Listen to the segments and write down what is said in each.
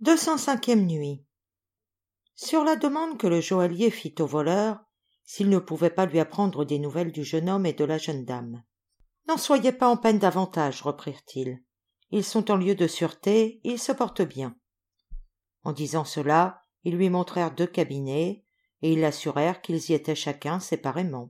205e nuit. Sur la demande que le joaillier fit au voleur, s'il ne pouvait pas lui apprendre des nouvelles du jeune homme et de la jeune dame. « N'en soyez pas en peine davantage, reprirent-ils. Ils sont en lieu de sûreté, ils se portent bien. » En disant cela, ils lui montrèrent 2 cabinets, et ils l'assurèrent qu'ils y étaient chacun séparément.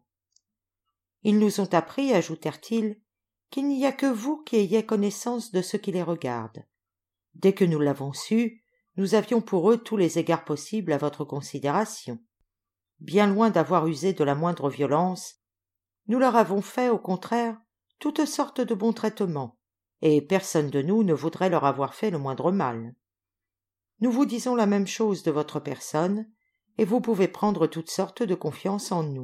« Ils nous ont appris, ajoutèrent-ils, qu'il n'y a que vous qui ayez connaissance de ce qui les regarde. Dès que nous l'avons su, nous avions pour eux tous les égards possibles à votre considération. Bien loin d'avoir usé de la moindre violence, nous leur avons fait, au contraire, toutes sortes de bons traitements, et personne de nous ne voudrait leur avoir fait le moindre mal. Nous vous disons la même chose de votre personne, et vous pouvez prendre toutes sortes de confiance en nous. »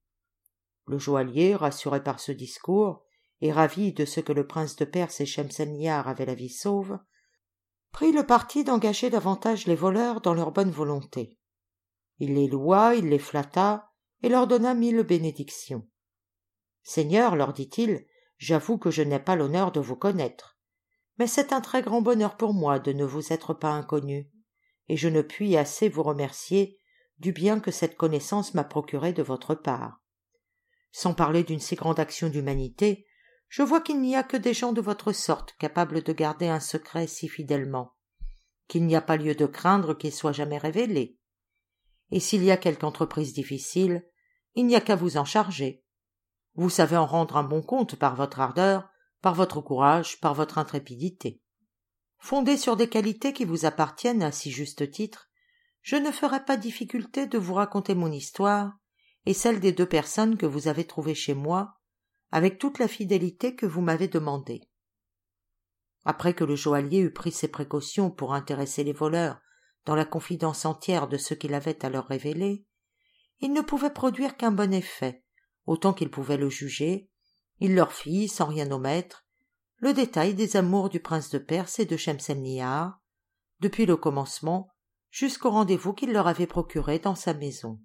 Le joaillier, rassuré par ce discours, et ravi de ce que le prince de Perse et Shemselnihar avaient la vie sauve, prit le parti d'engager davantage les voleurs dans leur bonne volonté. Il les loua, il les flatta, et leur donna 1000 bénédictions. « Seigneur, leur dit-il, j'avoue que je n'ai pas l'honneur de vous connaître, mais c'est un très grand bonheur pour moi de ne vous être pas inconnu, et je ne puis assez vous remercier du bien que cette connaissance m'a procuré de votre part. Sans parler d'une si grande action d'humanité, je vois qu'il n'y a que des gens de votre sorte capables de garder un secret si fidèlement, qu'il n'y a pas lieu de craindre qu'il soit jamais révélé. Et s'il y a quelque entreprise difficile, il n'y a qu'à vous en charger. Vous savez en rendre un bon compte par votre ardeur, par votre courage, par votre intrépidité. Fondé sur des qualités qui vous appartiennent à si juste titre, je ne ferai pas difficulté de vous raconter mon histoire et celle des 2 personnes que vous avez trouvées chez moi, avec toute la fidélité que vous m'avez demandée. » Après que le joaillier eut pris ses précautions pour intéresser les voleurs dans la confidence entière de ce qu'il avait à leur révéler, il ne pouvait produire qu'un bon effet, autant qu'il pouvait le juger. Il leur fit, sans rien omettre, le détail des amours du prince de Perse et de Shemselnihar, depuis le commencement jusqu'au rendez-vous qu'il leur avait procuré dans sa maison.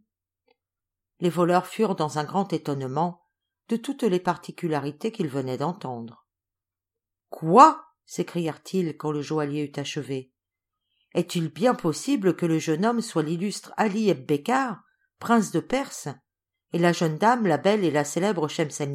Les voleurs furent dans un grand étonnement de toutes les particularités qu'ils venaient d'entendre. « Quoi ?» s'écrièrent-ils quand le joaillier eut achevé. « Est-il bien possible que le jeune homme soit l'illustre Ali Ebn-Becar, prince de Perse, et la jeune dame, la belle et la célèbre Shemselnihar ?»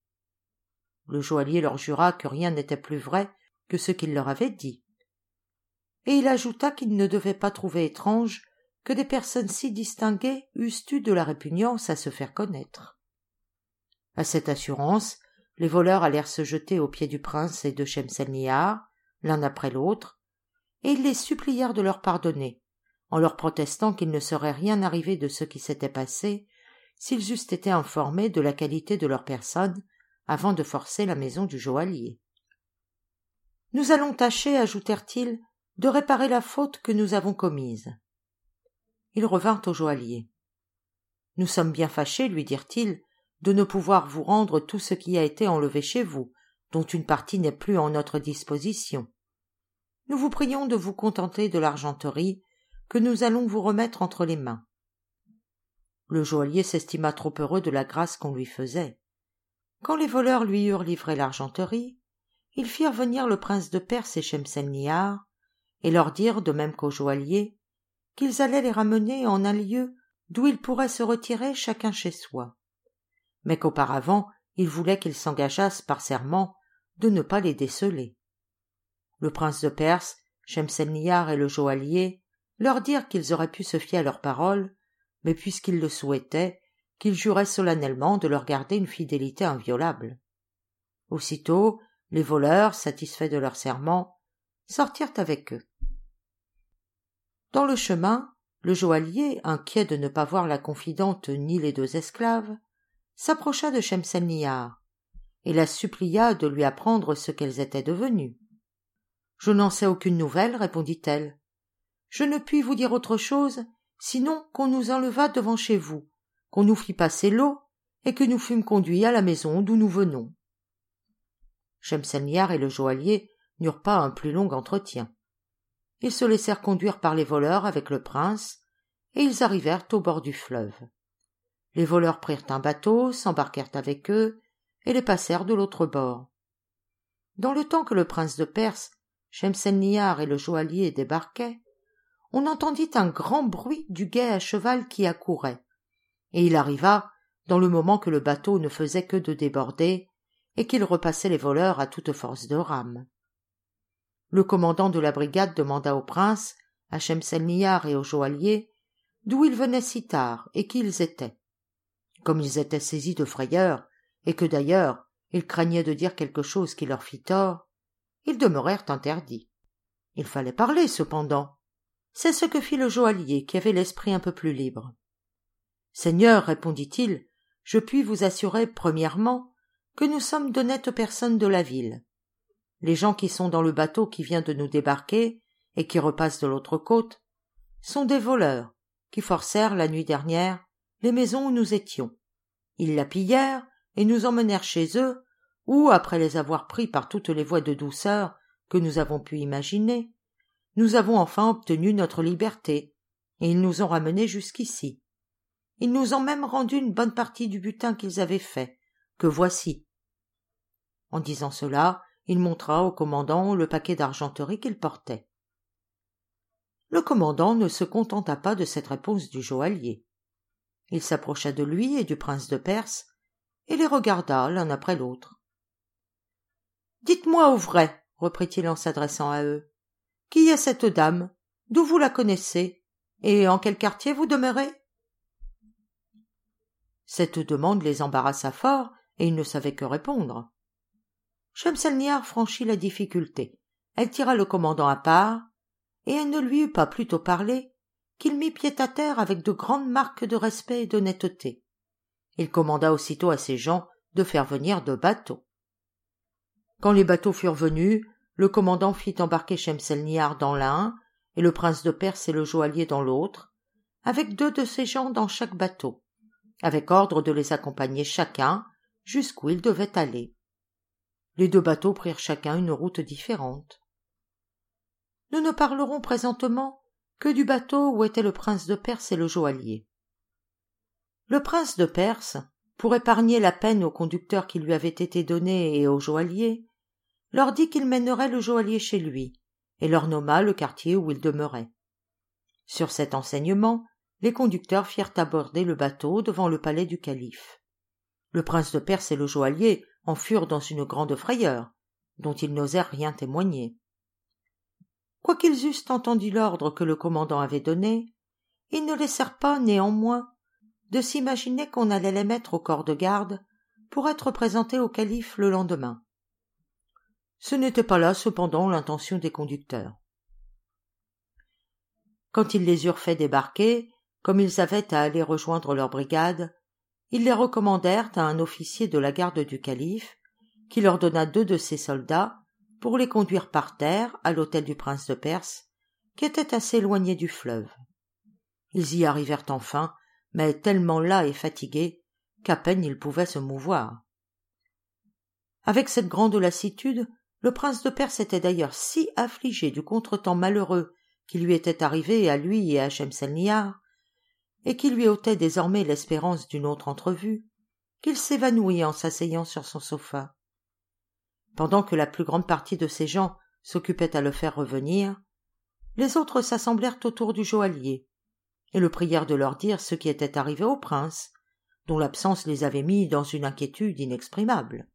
Le joaillier leur jura que rien n'était plus vrai que ce qu'il leur avait dit. Et il ajouta qu'il ne devait pas trouver étrange que des personnes si distinguées eussent eu de la répugnance à se faire connaître. À cette assurance, les voleurs allèrent se jeter aux pieds du prince et de Shemselnihar, l'un après l'autre, et ils les supplièrent de leur pardonner, en leur protestant qu'il ne serait rien arrivé de ce qui s'était passé s'ils eussent été informés de la qualité de leur personne avant de forcer la maison du joaillier. « Nous allons tâcher, ajoutèrent-ils, de réparer la faute que nous avons commise. » Ils revinrent au joaillier. « Nous sommes bien fâchés, lui dirent-ils, de ne pouvoir vous rendre tout ce qui a été enlevé chez vous, dont une partie n'est plus en notre disposition. Nous vous prions de vous contenter de l'argenterie que nous allons vous remettre entre les mains. » Le joaillier s'estima trop heureux de la grâce qu'on lui faisait. Quand les voleurs lui eurent livré l'argenterie, ils firent venir le prince de Perse et Shemselnihar, et leur dirent, de même qu'au joaillier, qu'ils allaient les ramener en un lieu d'où ils pourraient se retirer chacun chez soi, mais qu'auparavant ils voulaient qu'ils s'engageassent par serment de ne pas les déceler. Le prince de Perse, Shemselnihar et le joaillier leur dirent qu'ils auraient pu se fier à leurs paroles, mais puisqu'ils le souhaitaient, qu'ils juraient solennellement de leur garder une fidélité inviolable. Aussitôt, les voleurs, satisfaits de leur serment, sortirent avec eux. Dans le chemin, le joaillier, inquiet de ne pas voir la confidente ni les 2 esclaves, s'approcha de Shemselnihar et la supplia de lui apprendre ce qu'elles étaient devenues. « Je n'en sais aucune nouvelle, répondit-elle. Je ne puis vous dire autre chose, sinon qu'on nous enleva devant chez vous, qu'on nous fit passer l'eau et que nous fûmes conduits à la maison d'où nous venons. » Shemselnihar et le joaillier n'eurent pas un plus long entretien. Ils se laissèrent conduire par les voleurs avec le prince, et ils arrivèrent au bord du fleuve. Les voleurs prirent un bateau, s'embarquèrent avec eux, et les passèrent de l'autre bord. Dans le temps que le prince de Perse, Shemselnihar et le joaillier débarquaient, on entendit un grand bruit du guet à cheval qui accourait, et il arriva dans le moment que le bateau ne faisait que de déborder et qu'il repassait les voleurs à toute force de rame. Le commandant de la brigade demanda au prince, à Shemselnihar et au joaillier, d'où ils venaient si tard et qui ils étaient. Comme ils étaient saisis de frayeur, et que d'ailleurs ils craignaient de dire quelque chose qui leur fit tort, ils demeurèrent interdits. Il fallait parler cependant. C'est ce que fit le joaillier, qui avait l'esprit un peu plus libre. « Seigneur, répondit-il, je puis vous assurer, premièrement, que nous sommes d'honnêtes personnes de la ville. Les gens qui sont dans le bateau qui vient de nous débarquer et qui repasse de l'autre côte sont des voleurs qui forcèrent la nuit dernière les maisons où nous étions. Ils la pillèrent et nous emmenèrent chez eux, où, après les avoir pris par toutes les voies de douceur que nous avons pu imaginer, nous avons enfin obtenu notre liberté, et ils nous ont ramenés jusqu'ici. Ils nous ont même rendu une bonne partie du butin qu'ils avaient fait, que voici. » En disant cela, il montra au commandant le paquet d'argenterie qu'il portait. Le commandant ne se contenta pas de cette réponse du joaillier. Il s'approcha de lui et du prince de Perse, et les regarda l'un après l'autre. « Dites-moi au vrai, reprit-il en s'adressant à eux, qui est cette dame, d'où vous la connaissez, et en quel quartier vous demeurez ?» Cette demande les embarrassa fort, et ils ne savaient que répondre. Shemselnihar franchit la difficulté. Elle tira le commandant à part, et elle ne lui eut pas plus tôt parlé qu'il mit pied à terre avec de grandes marques de respect et d'honnêteté. Il commanda aussitôt à ses gens de faire venir 2 bateaux. Quand les bateaux furent venus, le commandant fit embarquer Shemselnihar dans l'un, et le prince de Perse et le joaillier dans l'autre, avec 2 de ses gens dans chaque bateau, avec ordre de les accompagner chacun jusqu'où ils devaient aller. Les 2 bateaux prirent chacun une route différente. Nous ne parlerons présentement que du bateau où étaient le prince de Perse et le joaillier. Le prince de Perse, pour épargner la peine au conducteur qui lui avait été donné et au joaillier, leur dit qu'il mènerait le joaillier chez lui, et leur nomma le quartier où il demeurait. Sur cet enseignement, les conducteurs firent aborder le bateau devant le palais du calife. Le prince de Perse et le joaillier en furent dans une grande frayeur, dont ils n'osèrent rien témoigner. Quoiqu'ils eussent entendu l'ordre que le commandant avait donné, ils ne laissèrent pas, néanmoins, de s'imaginer qu'on allait les mettre au corps de garde pour être présentés au calife le lendemain. Ce n'était pas là, cependant, l'intention des conducteurs. Quand ils les eurent fait débarquer, comme ils avaient à aller rejoindre leur brigade, ils les recommandèrent à un officier de la garde du calife, qui leur donna 2 de ses soldats pour les conduire par terre à l'hôtel du prince de Perse, qui était assez éloigné du fleuve. Ils y arrivèrent enfin, mais tellement las et fatigués qu'à peine ils pouvaient se mouvoir. Avec cette grande lassitude, le prince de Perse était d'ailleurs si affligé du contretemps malheureux qui lui était arrivé à lui et à Shemselnihar, et qui lui ôtait désormais l'espérance d'une autre entrevue, qu'il s'évanouit en s'asseyant sur son sofa. Pendant que la plus grande partie de ses gens s'occupaient à le faire revenir, les autres s'assemblèrent autour du joaillier, et le prièrent de leur dire ce qui était arrivé au prince, dont l'absence les avait mis dans une inquiétude inexprimable.